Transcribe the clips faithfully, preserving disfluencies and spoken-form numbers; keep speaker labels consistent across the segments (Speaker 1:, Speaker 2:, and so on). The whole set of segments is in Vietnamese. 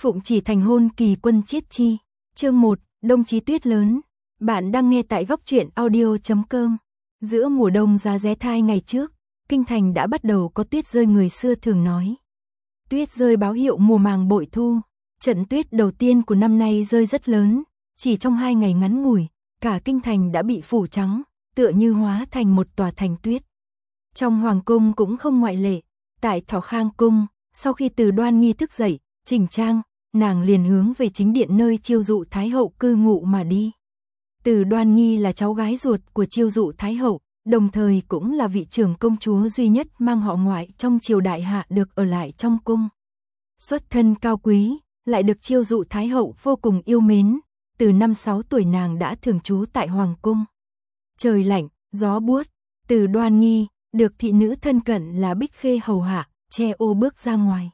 Speaker 1: Phụng chỉ thành hôn kỳ quân chiết chi. Chương một, Đông chí tuyết lớn. Bạn đang nghe tại góc truyện audio chấm com. Giữa mùa đông giá rét thai ngày trước, kinh thành đã bắt đầu có tuyết rơi, người xưa thường nói. Tuyết rơi báo hiệu mùa màng bội thu. Trận tuyết đầu tiên của năm nay rơi rất lớn, chỉ trong hai ngày ngắn ngủi, cả kinh thành đã bị phủ trắng, tựa như hóa thành một tòa thành tuyết. Trong hoàng cung cũng không ngoại lệ. Tại Thọ Khang cung, sau khi Từ Đoan Nghi thức dậy, chỉnh trang, nàng liền hướng về chính điện nơi chiêu dụ thái hậu cư ngụ mà đi. Từ Đoan Nghi là cháu gái ruột của chiêu dụ thái hậu, đồng thời cũng là vị trưởng công chúa duy nhất mang họ ngoại trong triều đại hạ được ở lại trong cung. Xuất thân cao quý, lại được chiêu dụ thái hậu vô cùng yêu mến, từ năm sáu tuổi nàng đã thường trú tại hoàng cung. Trời lạnh, gió buốt, Từ Đoan Nghi được thị nữ thân cận là Bích Khê hầu hạ, che ô bước ra ngoài.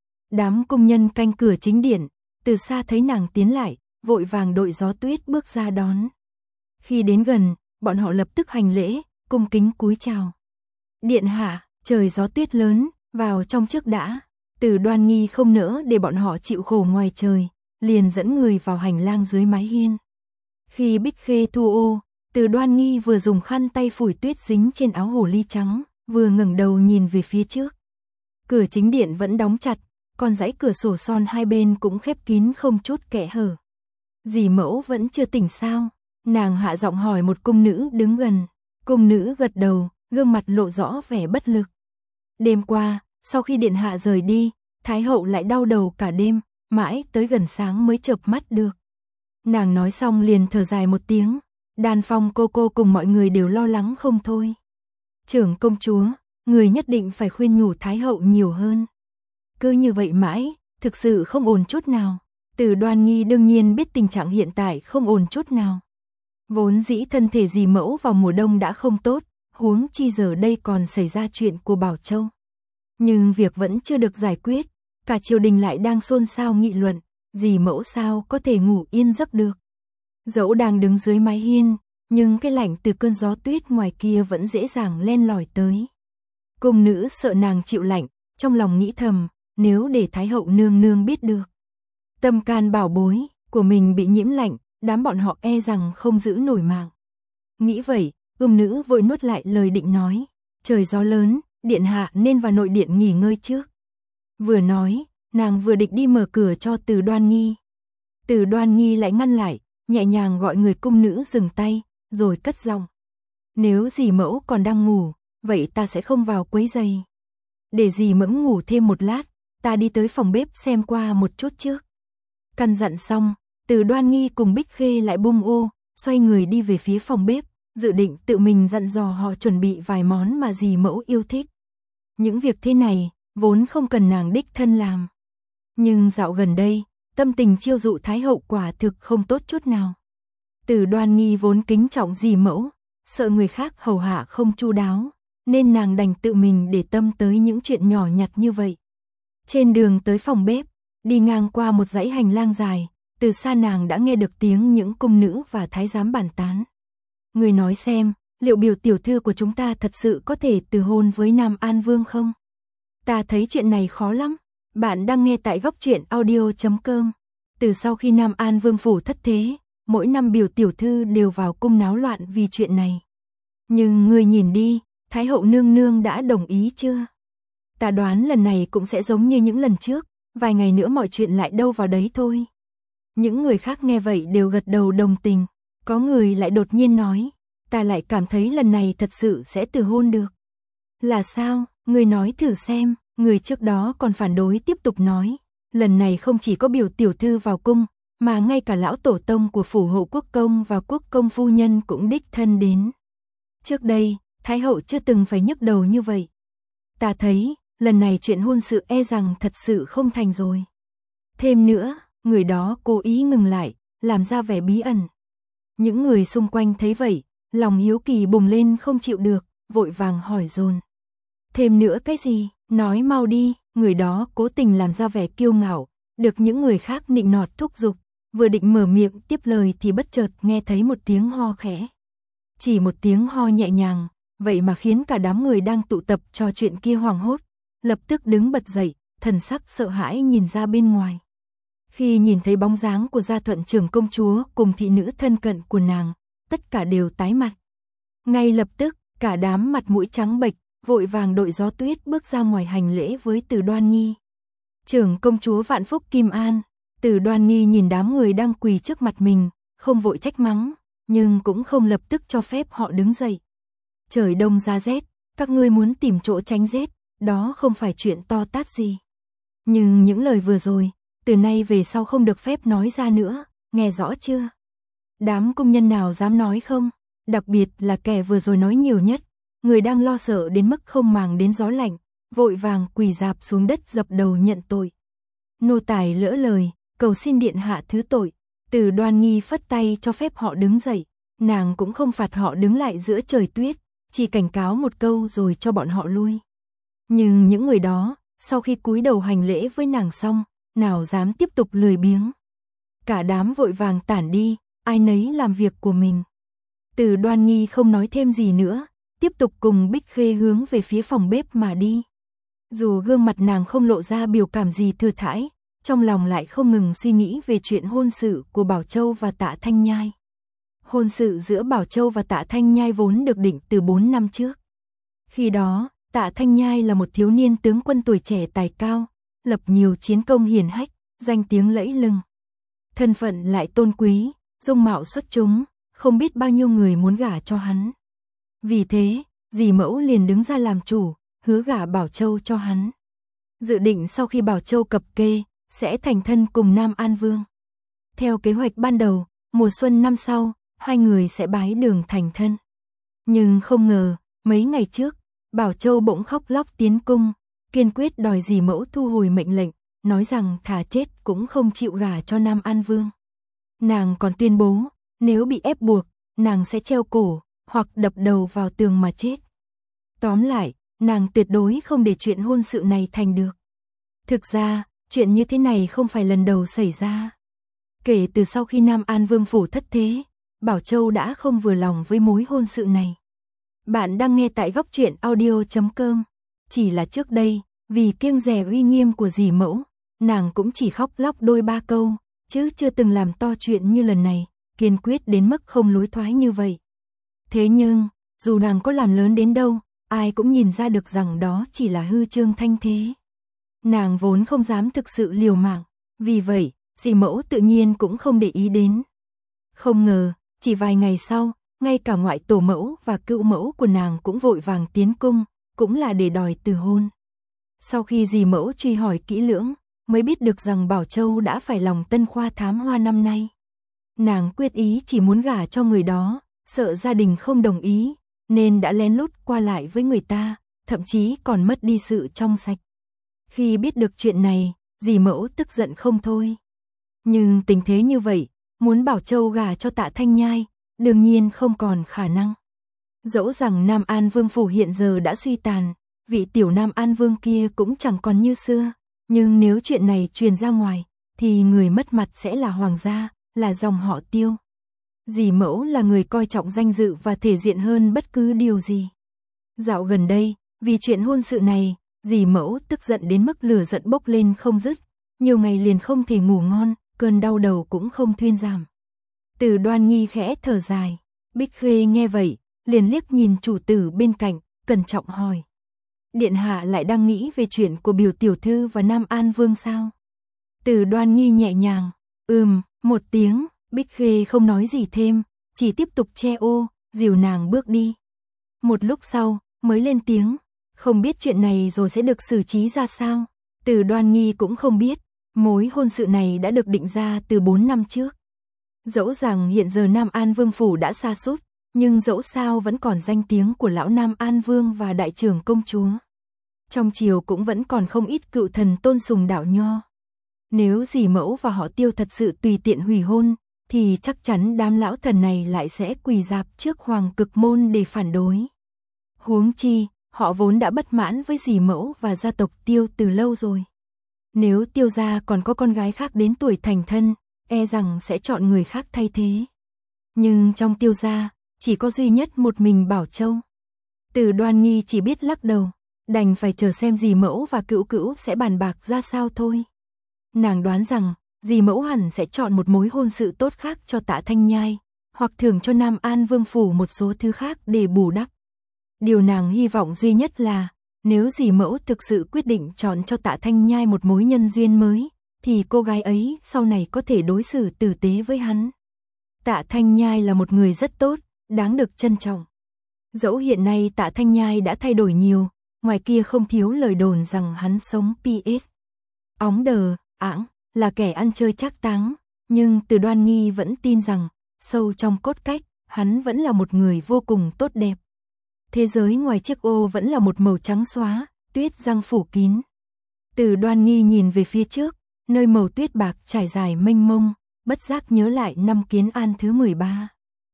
Speaker 1: Đám công nhân canh cửa chính điện, từ xa thấy nàng tiến lại, vội vàng đội gió tuyết bước ra đón. Khi đến gần, bọn họ lập tức hành lễ, cung kính cúi chào. Điện hạ, trời gió tuyết lớn, vào trong trước đã. Từ Đoan Nghi không nỡ để bọn họ chịu khổ ngoài trời, liền dẫn người vào hành lang dưới mái hiên. Khi Bích Khê thu ô, Từ Đoan Nghi vừa dùng khăn tay phủi tuyết dính trên áo hồ ly trắng, vừa ngẩng đầu nhìn về phía trước. Cửa chính điện vẫn đóng chặt, còn dãy cửa sổ son hai bên cũng khép kín không chút kẽ hở. Dì mẫu vẫn chưa tỉnh sao? Nàng hạ giọng hỏi một cung nữ đứng gần. Cung nữ gật đầu, gương mặt lộ rõ vẻ bất lực. Đêm qua, sau khi điện hạ rời đi, thái hậu lại đau đầu cả đêm, mãi tới gần sáng mới chợp mắt được. Nàng nói xong liền thở dài một tiếng. Đan Phong cô cô cùng mọi người đều lo lắng không thôi. Trưởng công chúa, người nhất định phải khuyên nhủ thái hậu nhiều hơn. Cứ như vậy mãi, thực sự không ổn chút nào. Từ Đoan Nghi đương nhiên biết tình trạng hiện tại không ổn chút nào. Vốn dĩ thân thể dì mẫu vào mùa đông đã không tốt, huống chi giờ đây còn xảy ra chuyện của Bảo Châu. Nhưng việc vẫn chưa được giải quyết, cả triều đình lại đang xôn xao nghị luận, dì mẫu sao có thể ngủ yên giấc được. Dẫu đang đứng dưới mái hiên, nhưng cái lạnh từ cơn gió tuyết ngoài kia vẫn dễ dàng len lỏi tới. Cung nữ sợ nàng chịu lạnh, trong lòng nghĩ thầm, nếu để thái hậu nương nương biết được tâm can bảo bối của mình bị nhiễm lạnh, đám bọn họ e rằng không giữ nổi mạng. Nghĩ vậy, cung nữ vội nuốt lại lời định nói, trời gió lớn, điện hạ nên vào nội điện nghỉ ngơi trước. Vừa nói, nàng vừa định đi mở cửa cho Từ Đoan Nghi. Từ Đoan Nghi lại ngăn lại, nhẹ nhàng gọi người cung nữ dừng tay, rồi cất giọng. Nếu dì mẫu còn đang ngủ, vậy ta sẽ không vào quấy rầy. Để dì mẫu ngủ thêm một lát, ta đi tới phòng bếp xem qua một chút trước. Căn dặn xong, Từ Đoan Nghi cùng Bích Khê lại bung ô, xoay người đi về phía phòng bếp, dự định tự mình dặn dò họ chuẩn bị vài món mà dì mẫu yêu thích. Những việc thế này, vốn không cần nàng đích thân làm. Nhưng dạo gần đây, tâm tình chiêu dụ thái hậu quả thực không tốt chút nào. Từ Đoan Nghi vốn kính trọng dì mẫu, sợ người khác hầu hạ không chu đáo, nên nàng đành tự mình để tâm tới những chuyện nhỏ nhặt như vậy. Trên đường tới phòng bếp, đi ngang qua một dãy hành lang dài, từ xa nàng đã nghe được tiếng những cung nữ và thái giám bàn tán. Người nói xem, liệu biểu tiểu thư của chúng ta thật sự có thể từ hôn với Nam An Vương không? Ta thấy chuyện này khó lắm. Bạn đang nghe tại góc truyện audio chấm com. Từ sau khi Nam An Vương phủ thất thế, mỗi năm biểu tiểu thư đều vào cung náo loạn vì chuyện này. Nhưng người nhìn đi, thái hậu nương nương đã đồng ý chưa? Ta đoán lần này cũng sẽ giống như những lần trước, vài ngày nữa mọi chuyện lại đâu vào đấy thôi. Những người khác nghe vậy đều gật đầu đồng tình, có người lại đột nhiên nói, ta lại cảm thấy lần này thật sự sẽ từ hôn được. Là sao? Người nói thử xem. Người trước đó còn phản đối tiếp tục nói, lần này không chỉ có biểu tiểu thư vào cung, mà ngay cả lão tổ tông của phủ hộ quốc công và quốc công phu nhân cũng đích thân đến. Trước đây, thái hậu chưa từng phải nhức đầu như vậy. Ta thấy, lần này chuyện hôn sự e rằng thật sự không thành rồi. Thêm nữa, người đó cố ý ngừng lại, làm ra vẻ bí ẩn. Những người xung quanh thấy vậy, lòng hiếu kỳ bùng lên không chịu được, vội vàng hỏi dồn. Thêm nữa cái gì? Nói mau đi. Người đó cố tình làm ra vẻ kiêu ngạo, được những người khác nịnh nọt thúc giục, vừa định mở miệng tiếp lời thì bất chợt nghe thấy một tiếng ho khẽ. Chỉ một tiếng ho nhẹ nhàng, vậy mà khiến cả đám người đang tụ tập trò chuyện kia hoảng hốt, lập tức đứng bật dậy, thần sắc sợ hãi nhìn ra bên ngoài. Khi nhìn thấy bóng dáng của Gia Thuận trưởng công chúa cùng thị nữ thân cận của nàng, tất cả đều tái mặt. Ngay lập tức, cả đám mặt mũi trắng bệch, vội vàng đội Gió Tuyết bước ra ngoài hành lễ với Từ Đoan Nghi. Trưởng công chúa vạn phúc Kim An. Từ Đoan Nghi nhìn đám người đang quỳ trước mặt mình, không vội trách mắng, nhưng cũng không lập tức cho phép họ đứng dậy. Trời đông giá rét, các ngươi muốn tìm chỗ tránh rét, đó không phải chuyện to tát gì. Nhưng những lời vừa rồi, từ nay về sau không được phép nói ra nữa, nghe rõ chưa? Đám công nhân nào dám nói không? Đặc biệt là kẻ vừa rồi nói nhiều nhất, người đang lo sợ đến mức không màng đến gió lạnh, vội vàng quỳ rạp xuống đất dập đầu nhận tội. Nô tài lỡ lời, cầu xin điện hạ thứ tội. Từ Đoan Nghi phất tay cho phép họ đứng dậy, nàng cũng không phạt họ đứng lại giữa trời tuyết, chỉ cảnh cáo một câu rồi cho bọn họ lui. Nhưng những người đó, sau khi cúi đầu hành lễ với nàng xong, nào dám tiếp tục lười biếng. Cả đám vội vàng tản đi, ai nấy làm việc của mình. Từ Đoan Nghi không nói thêm gì nữa, tiếp tục cùng Bích Khê hướng về phía phòng bếp mà đi. Dù gương mặt nàng không lộ ra biểu cảm gì thừa thãi, trong lòng lại không ngừng suy nghĩ về chuyện hôn sự của Bảo Châu và Tạ Thanh Nhai. Hôn sự giữa Bảo Châu và Tạ Thanh Nhai vốn được định từ bốn năm trước. Khi đó, Tạ Thanh Nhai là một thiếu niên tướng quân tuổi trẻ tài cao, lập nhiều chiến công hiển hách, danh tiếng lẫy lừng. Thân phận lại tôn quý, dung mạo xuất chúng, không biết bao nhiêu người muốn gả cho hắn. Vì thế, dì mẫu liền đứng ra làm chủ, hứa gả Bảo Châu cho hắn. Dự định sau khi Bảo Châu cập kê, sẽ thành thân cùng Nam An Vương. Theo kế hoạch ban đầu, mùa xuân năm sau, hai người sẽ bái đường thành thân. Nhưng không ngờ, mấy ngày trước, Bảo Châu bỗng khóc lóc tiến cung, kiên quyết đòi dì mẫu thu hồi mệnh lệnh, nói rằng thà chết cũng không chịu gả cho Nam An Vương. Nàng còn tuyên bố, nếu bị ép buộc, nàng sẽ treo cổ, hoặc đập đầu vào tường mà chết. Tóm lại, nàng tuyệt đối không để chuyện hôn sự này thành được. Thực ra, chuyện như thế này không phải lần đầu xảy ra. Kể từ sau khi Nam An Vương phủ thất thế, Bảo Châu đã không vừa lòng với mối hôn sự này. Bạn đang nghe tại góc truyện audio chấm com. Chỉ là trước đây, vì kiêng dè uy nghiêm của dì mẫu, nàng cũng chỉ khóc lóc đôi ba câu, chứ chưa từng làm to chuyện như lần này, kiên quyết đến mức không lối thoái như vậy. Thế nhưng, dù nàng có làm lớn đến đâu, ai cũng nhìn ra được rằng đó chỉ là hư trương thanh thế. Nàng vốn không dám thực sự liều mạng, vì vậy, dì mẫu tự nhiên cũng không để ý đến. Không ngờ, chỉ vài ngày sau, ngay cả ngoại tổ mẫu và cữu mẫu của nàng cũng vội vàng tiến cung, cũng là để đòi từ hôn. Sau khi dì mẫu truy hỏi kỹ lưỡng, mới biết được rằng Bảo Châu đã phải lòng tân khoa thám hoa năm nay. Nàng quyết ý chỉ muốn gả cho người đó, sợ gia đình không đồng ý, nên đã lén lút qua lại với người ta, thậm chí còn mất đi sự trong sạch. Khi biết được chuyện này, dì mẫu tức giận không thôi. Nhưng tình thế như vậy, muốn Bảo Châu gả cho Tạ Thanh Nhai, đương nhiên không còn khả năng. Dẫu rằng Nam An Vương phủ hiện giờ đã suy tàn, vị tiểu Nam An Vương kia cũng chẳng còn như xưa, nhưng nếu chuyện này truyền ra ngoài, thì người mất mặt sẽ là hoàng gia, là dòng họ Tiêu. Dì mẫu là người coi trọng danh dự và thể diện hơn bất cứ điều gì. Dạo gần đây, vì chuyện hôn sự này, dì mẫu tức giận đến mức lửa giận bốc lên không dứt, nhiều ngày liền không thể ngủ ngon, cơn đau đầu cũng không thuyên giảm. Từ Đoan Nghi khẽ thở dài, Bích Khê nghe vậy, liền liếc nhìn chủ tử bên cạnh, cẩn trọng hỏi. Điện hạ lại đang nghĩ về chuyện của biểu tiểu thư và Nam An Vương sao? Từ Đoan Nghi nhẹ nhàng, ừm, một tiếng, Bích Khê không nói gì thêm, chỉ tiếp tục che ô, dìu nàng bước đi. Một lúc sau, mới lên tiếng, không biết chuyện này rồi sẽ được xử trí ra sao. Từ Đoan Nghi cũng không biết, mối hôn sự này đã được định ra từ bốn năm trước. Dẫu rằng hiện giờ Nam An Vương phủ đã sa sút, nhưng dẫu sao vẫn còn danh tiếng của lão Nam An Vương và đại trưởng công chúa. Trong triều cũng vẫn còn không ít cựu thần tôn sùng đạo nho. Nếu dì mẫu và họ Tiêu thật sự tùy tiện hủy hôn, thì chắc chắn đám lão thần này lại sẽ quỳ rạp trước hoàng cực môn để phản đối. Huống chi, họ vốn đã bất mãn với dì mẫu và gia tộc Tiêu từ lâu rồi. Nếu Tiêu gia còn có con gái khác đến tuổi thành thân, e rằng sẽ chọn người khác thay thế. Nhưng trong Tiêu gia, chỉ có duy nhất một mình Bảo Châu. Từ Đoan Nghi chỉ biết lắc đầu, đành phải chờ xem dì mẫu và cữu cữu sẽ bàn bạc ra sao thôi. Nàng đoán rằng, dì mẫu hẳn sẽ chọn một mối hôn sự tốt khác cho Tạ Thanh Nhai, hoặc thưởng cho Nam An Vương phủ một số thứ khác để bù đắp. Điều nàng hy vọng duy nhất là, nếu dì mẫu thực sự quyết định chọn cho Tạ Thanh Nhai một mối nhân duyên mới, thì cô gái ấy sau này có thể đối xử tử tế với hắn. Tạ Thanh Nhai là một người rất tốt, đáng được trân trọng. Dẫu hiện nay Tạ Thanh Nhai đã thay đổi nhiều, ngoài kia không thiếu lời đồn rằng hắn sống pê ét. Óng đờ, ảng, là kẻ ăn chơi trác táng, nhưng Từ Đoan Nghi vẫn tin rằng, sâu trong cốt cách, hắn vẫn là một người vô cùng tốt đẹp. Thế giới ngoài chiếc ô vẫn là một màu trắng xóa, tuyết răng phủ kín. Từ Đoan Nghi nhìn về phía trước, nơi màu tuyết bạc trải dài mênh mông, bất giác nhớ lại năm Kiến An thứ mười ba.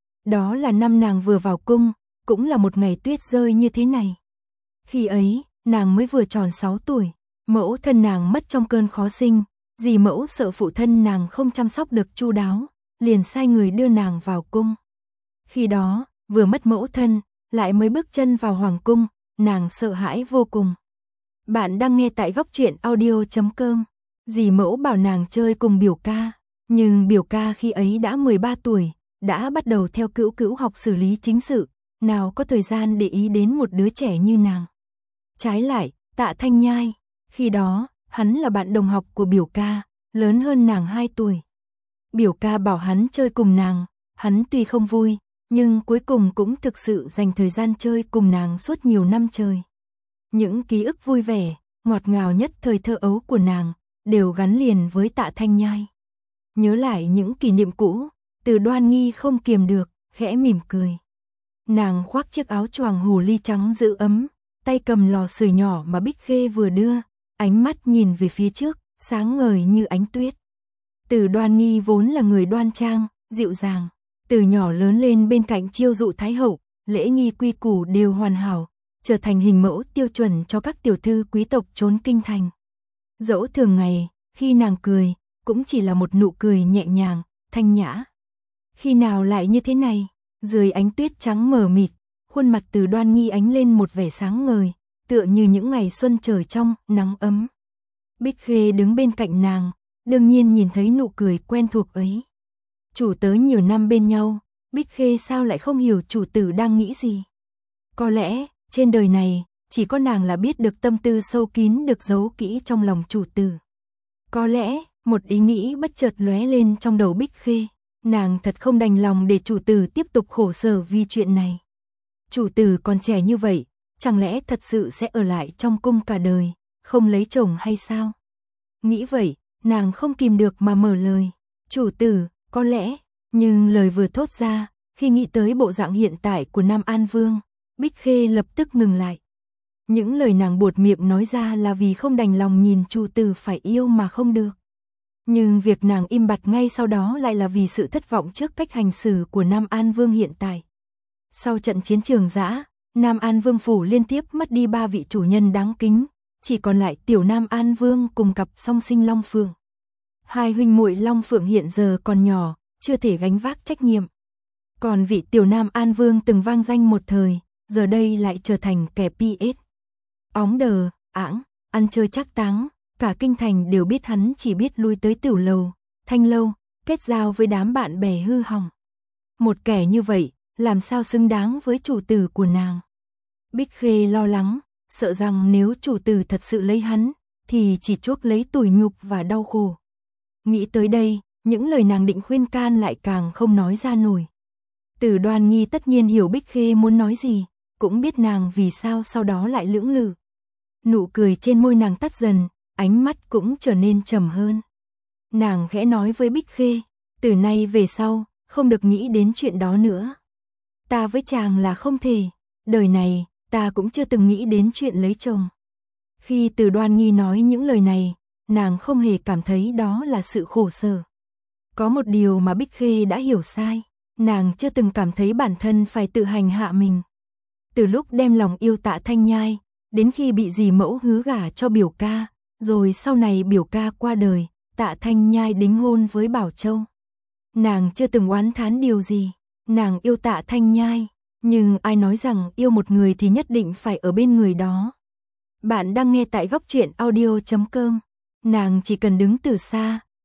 Speaker 1: Đó là năm nàng vừa vào cung, cũng là một ngày tuyết rơi như thế này. Khi ấy, nàng mới vừa tròn sáu tuổi, mẫu thân nàng mất trong cơn khó sinh, dì mẫu sợ phụ thân nàng không chăm sóc được chu đáo, liền sai người đưa nàng vào cung. Khi đó, vừa mất mẫu thân, lại mới bước chân vào hoàng cung, nàng sợ hãi vô cùng. Bạn đang nghe tại góc truyện audio chấm com. Dì mẫu bảo nàng chơi cùng biểu ca, nhưng biểu ca khi ấy đã mười ba tuổi, đã bắt đầu theo cữu cữu học xử lý chính sự, nào có thời gian để ý đến một đứa trẻ như nàng. Trái lại, Tạ Thanh Nhai, khi đó, hắn là bạn đồng học của biểu ca, lớn hơn nàng hai tuổi. Biểu ca bảo hắn chơi cùng nàng, hắn tuy không vui, nhưng cuối cùng cũng thực sự dành thời gian chơi cùng nàng suốt nhiều năm trời. Những ký ức vui vẻ, ngọt ngào nhất thời thơ ấu của nàng, đều gắn liền với Tạ Thanh Nhai. Nhớ lại những kỷ niệm cũ, Từ Đoan Nghi không kiềm được, khẽ mỉm cười. Nàng khoác chiếc áo choàng hồ ly trắng giữ ấm, tay cầm lò sưởi nhỏ mà Bích Khê vừa đưa, ánh mắt nhìn về phía trước, sáng ngời như ánh tuyết. Từ Đoan Nghi vốn là người đoan trang, dịu dàng, từ nhỏ lớn lên bên cạnh chiêu dụ thái hậu, lễ nghi quy củ đều hoàn hảo, trở thành hình mẫu tiêu chuẩn cho các tiểu thư quý tộc trốn kinh thành. Dẫu thường ngày, khi nàng cười, cũng chỉ là một nụ cười nhẹ nhàng, thanh nhã. Khi nào lại như thế này, dưới ánh tuyết trắng mờ mịt, khuôn mặt Từ Đoan Nghi ánh lên một vẻ sáng ngời, tựa như những ngày xuân trời trong, nắng ấm. Bích Khê đứng bên cạnh nàng, đương nhiên nhìn thấy nụ cười quen thuộc ấy. Chủ tớ nhiều năm bên nhau, Bích Khê sao lại không hiểu chủ tử đang nghĩ gì? Có lẽ, trên đời này, chỉ có nàng là biết được tâm tư sâu kín được giấu kỹ trong lòng chủ tử. Có lẽ, một ý nghĩ bất chợt lóe lên trong đầu Bích Khê, nàng thật không đành lòng để chủ tử tiếp tục khổ sở vì chuyện này. Chủ tử còn trẻ như vậy, chẳng lẽ thật sự sẽ ở lại trong cung cả đời, không lấy chồng hay sao? Nghĩ vậy, nàng không kìm được mà mở lời. Chủ tử, có lẽ, nhưng lời vừa thốt ra, khi nghĩ tới bộ dạng hiện tại của Nam An Vương, Bích Khê lập tức ngừng lại. Những lời nàng buột miệng nói ra là vì không đành lòng nhìn chủ tử phải yêu mà không được. Nhưng việc nàng im bặt ngay sau đó lại là vì sự thất vọng trước cách hành xử của Nam An Vương hiện tại. Sau trận chiến Trường Giã, Nam An Vương phủ liên tiếp mất đi ba vị chủ nhân đáng kính, chỉ còn lại tiểu Nam An Vương cùng cặp song sinh Long Phượng. Hai huynh muội Long Phượng hiện giờ còn nhỏ, chưa thể gánh vác trách nhiệm. Còn vị tiểu Nam An Vương từng vang danh một thời, giờ đây lại trở thành kẻ pê ét. Óng đờ, ảng, ăn chơi trác táng, cả kinh thành đều biết hắn chỉ biết lui tới tiểu lầu, thanh lâu, kết giao với đám bạn bè hư hỏng. Một kẻ như vậy, làm sao xứng đáng với chủ tử của nàng? Bích Khê lo lắng, sợ rằng nếu chủ tử thật sự lấy hắn, thì chỉ chuốc lấy tủi nhục và đau khổ. Nghĩ tới đây, những lời nàng định khuyên can lại càng không nói ra nổi. Từ Đoan Nghi tất nhiên hiểu Bích Khê muốn nói gì, cũng biết nàng vì sao sau đó lại lưỡng lự. Nụ cười trên môi nàng tắt dần, ánh mắt cũng trở nên trầm hơn. Nàng khẽ nói với Bích Khê, từ nay về sau, không được nghĩ đến chuyện đó nữa. Ta với chàng là không thể, đời này, ta cũng chưa từng nghĩ đến chuyện lấy chồng. Khi Từ Đoan Nghi nói những lời này, nàng không hề cảm thấy đó là sự khổ sở. Có một điều mà Bích Khê đã hiểu sai, nàng chưa từng cảm thấy bản thân phải tự hành hạ mình. Từ lúc đem lòng yêu Tạ Thanh Nhai, đến khi bị dì mẫu hứa gả cho biểu ca, rồi sau này biểu ca qua đời, Tạ Thanh Nhai đính hôn với Bảo Châu. Nàng chưa từng oán thán điều gì, nàng yêu Tạ Thanh Nhai, nhưng ai nói rằng yêu một người thì nhất định phải ở bên người đó. Bạn đang nghe tại góc truyện audio chấm com. Nàng chỉ cần đứng từ xa,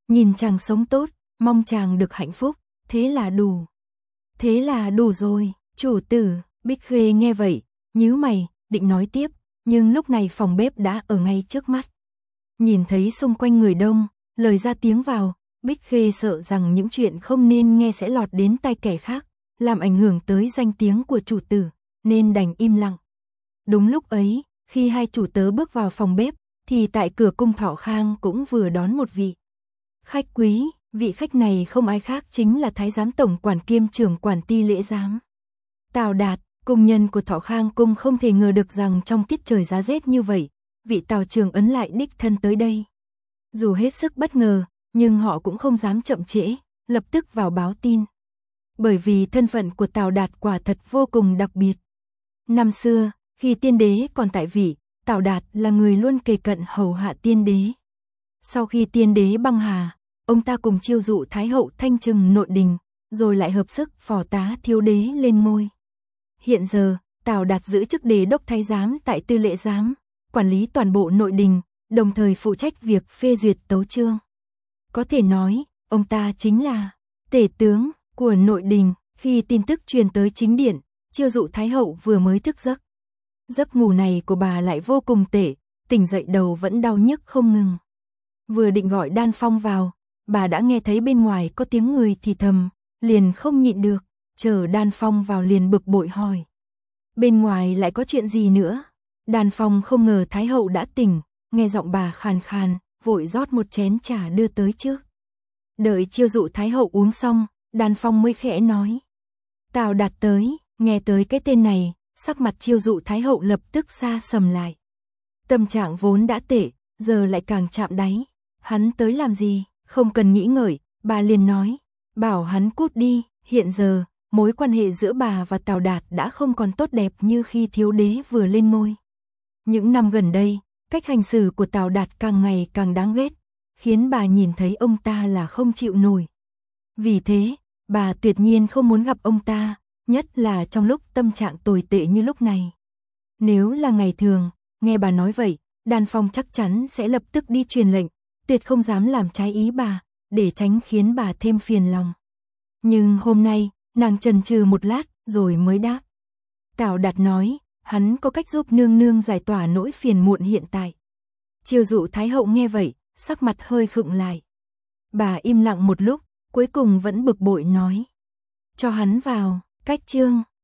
Speaker 1: nhìn chàng sống tốt, mong chàng được hạnh phúc, thế là đủ. Thế là đủ rồi, chủ tử. Bích Khê nghe vậy, nhíu mày, định nói tiếp, nhưng lúc này phòng bếp đã ở ngay trước mắt. Nhìn thấy xung quanh người đông, lời ra tiếng vào, Bích Khê sợ rằng những chuyện không nên nghe sẽ lọt đến tai kẻ khác, làm ảnh hưởng tới danh tiếng của chủ tử, nên đành im lặng. Đúng lúc ấy, khi hai chủ tớ bước vào phòng bếp, thì tại cửa cung Thọ Khang cũng vừa đón một vị khách quý. Vị khách này không ai khác chính là Thái giám tổng quản kiêm trưởng quản ti lễ giám Tào Đạt. Cung nhân của Thọ Khang cung không thể ngờ được rằng trong tiết trời giá rét như vậy, vị Tào Trường Ấn lại đích thân tới đây. Dù hết sức bất ngờ, nhưng họ cũng không dám chậm trễ, lập tức vào báo tin. Bởi vì thân phận của Tào Đạt quả thật vô cùng đặc biệt. Năm xưa, khi tiên đế còn tại vị, Tào Đạt là người luôn kề cận hầu hạ tiên đế. Sau khi tiên đế băng hà, ông ta cùng chiêu dụ Thái hậu thanh trừng nội đình, rồi lại hợp sức phò tá thiếu đế lên ngôi. Hiện giờ, Tào Đạt giữ chức đề đốc thái giám tại tư lễ giám, quản lý toàn bộ nội đình, đồng thời phụ trách việc phê duyệt tấu chương. Có thể nói, ông ta chính là tể tướng của nội đình. Khi tin tức truyền tới chính điện, chiêu dụ Thái hậu vừa mới thức giấc. Giấc ngủ này của bà lại vô cùng tệ, tỉnh dậy đầu vẫn đau nhức không ngừng. Vừa định gọi Đan Phong vào, bà đã nghe thấy bên ngoài có tiếng người thì thầm, liền không nhịn được, chờ Đan Phong vào liền bực bội hỏi. Bên ngoài lại có chuyện gì nữa? Đan Phong không ngờ Thái hậu đã tỉnh, nghe giọng bà khàn khàn, vội rót một chén trà đưa tới trước. Đợi chiêu dụ Thái hậu uống xong, Đan Phong mới khẽ nói. Tào Đạt tới. Nghe tới cái tên này, sắc mặt chiêu dụ Thái hậu lập tức xa sầm lại. Tâm trạng vốn đã tệ, giờ lại càng chạm đáy. Hắn tới làm gì? Không cần nghĩ ngợi, bà liền nói. Bảo hắn cút đi. Hiện giờ, mối quan hệ giữa bà và Tào Đạt đã không còn tốt đẹp như khi thiếu đế vừa lên ngôi. Những năm gần đây, cách hành xử của Tào Đạt càng ngày càng đáng ghét, khiến bà nhìn thấy ông ta là không chịu nổi. Vì thế, bà tuyệt nhiên không muốn gặp ông ta, nhất là trong lúc tâm trạng tồi tệ như lúc này. Nếu là ngày thường, nghe bà nói vậy, Đan Phong chắc chắn sẽ lập tức đi truyền lệnh, tuyệt không dám làm trái ý bà, để tránh khiến bà thêm phiền lòng. Nhưng hôm nay, nàng chần chừ một lát, rồi mới đáp. Tào Đạt nói, hắn có cách giúp nương nương giải tỏa nỗi phiền muộn hiện tại. Chiêu dụ Thái hậu nghe vậy, sắc mặt hơi khựng lại. Bà im lặng một lúc, cuối cùng vẫn bực bội nói. Cho hắn vào. Cách chương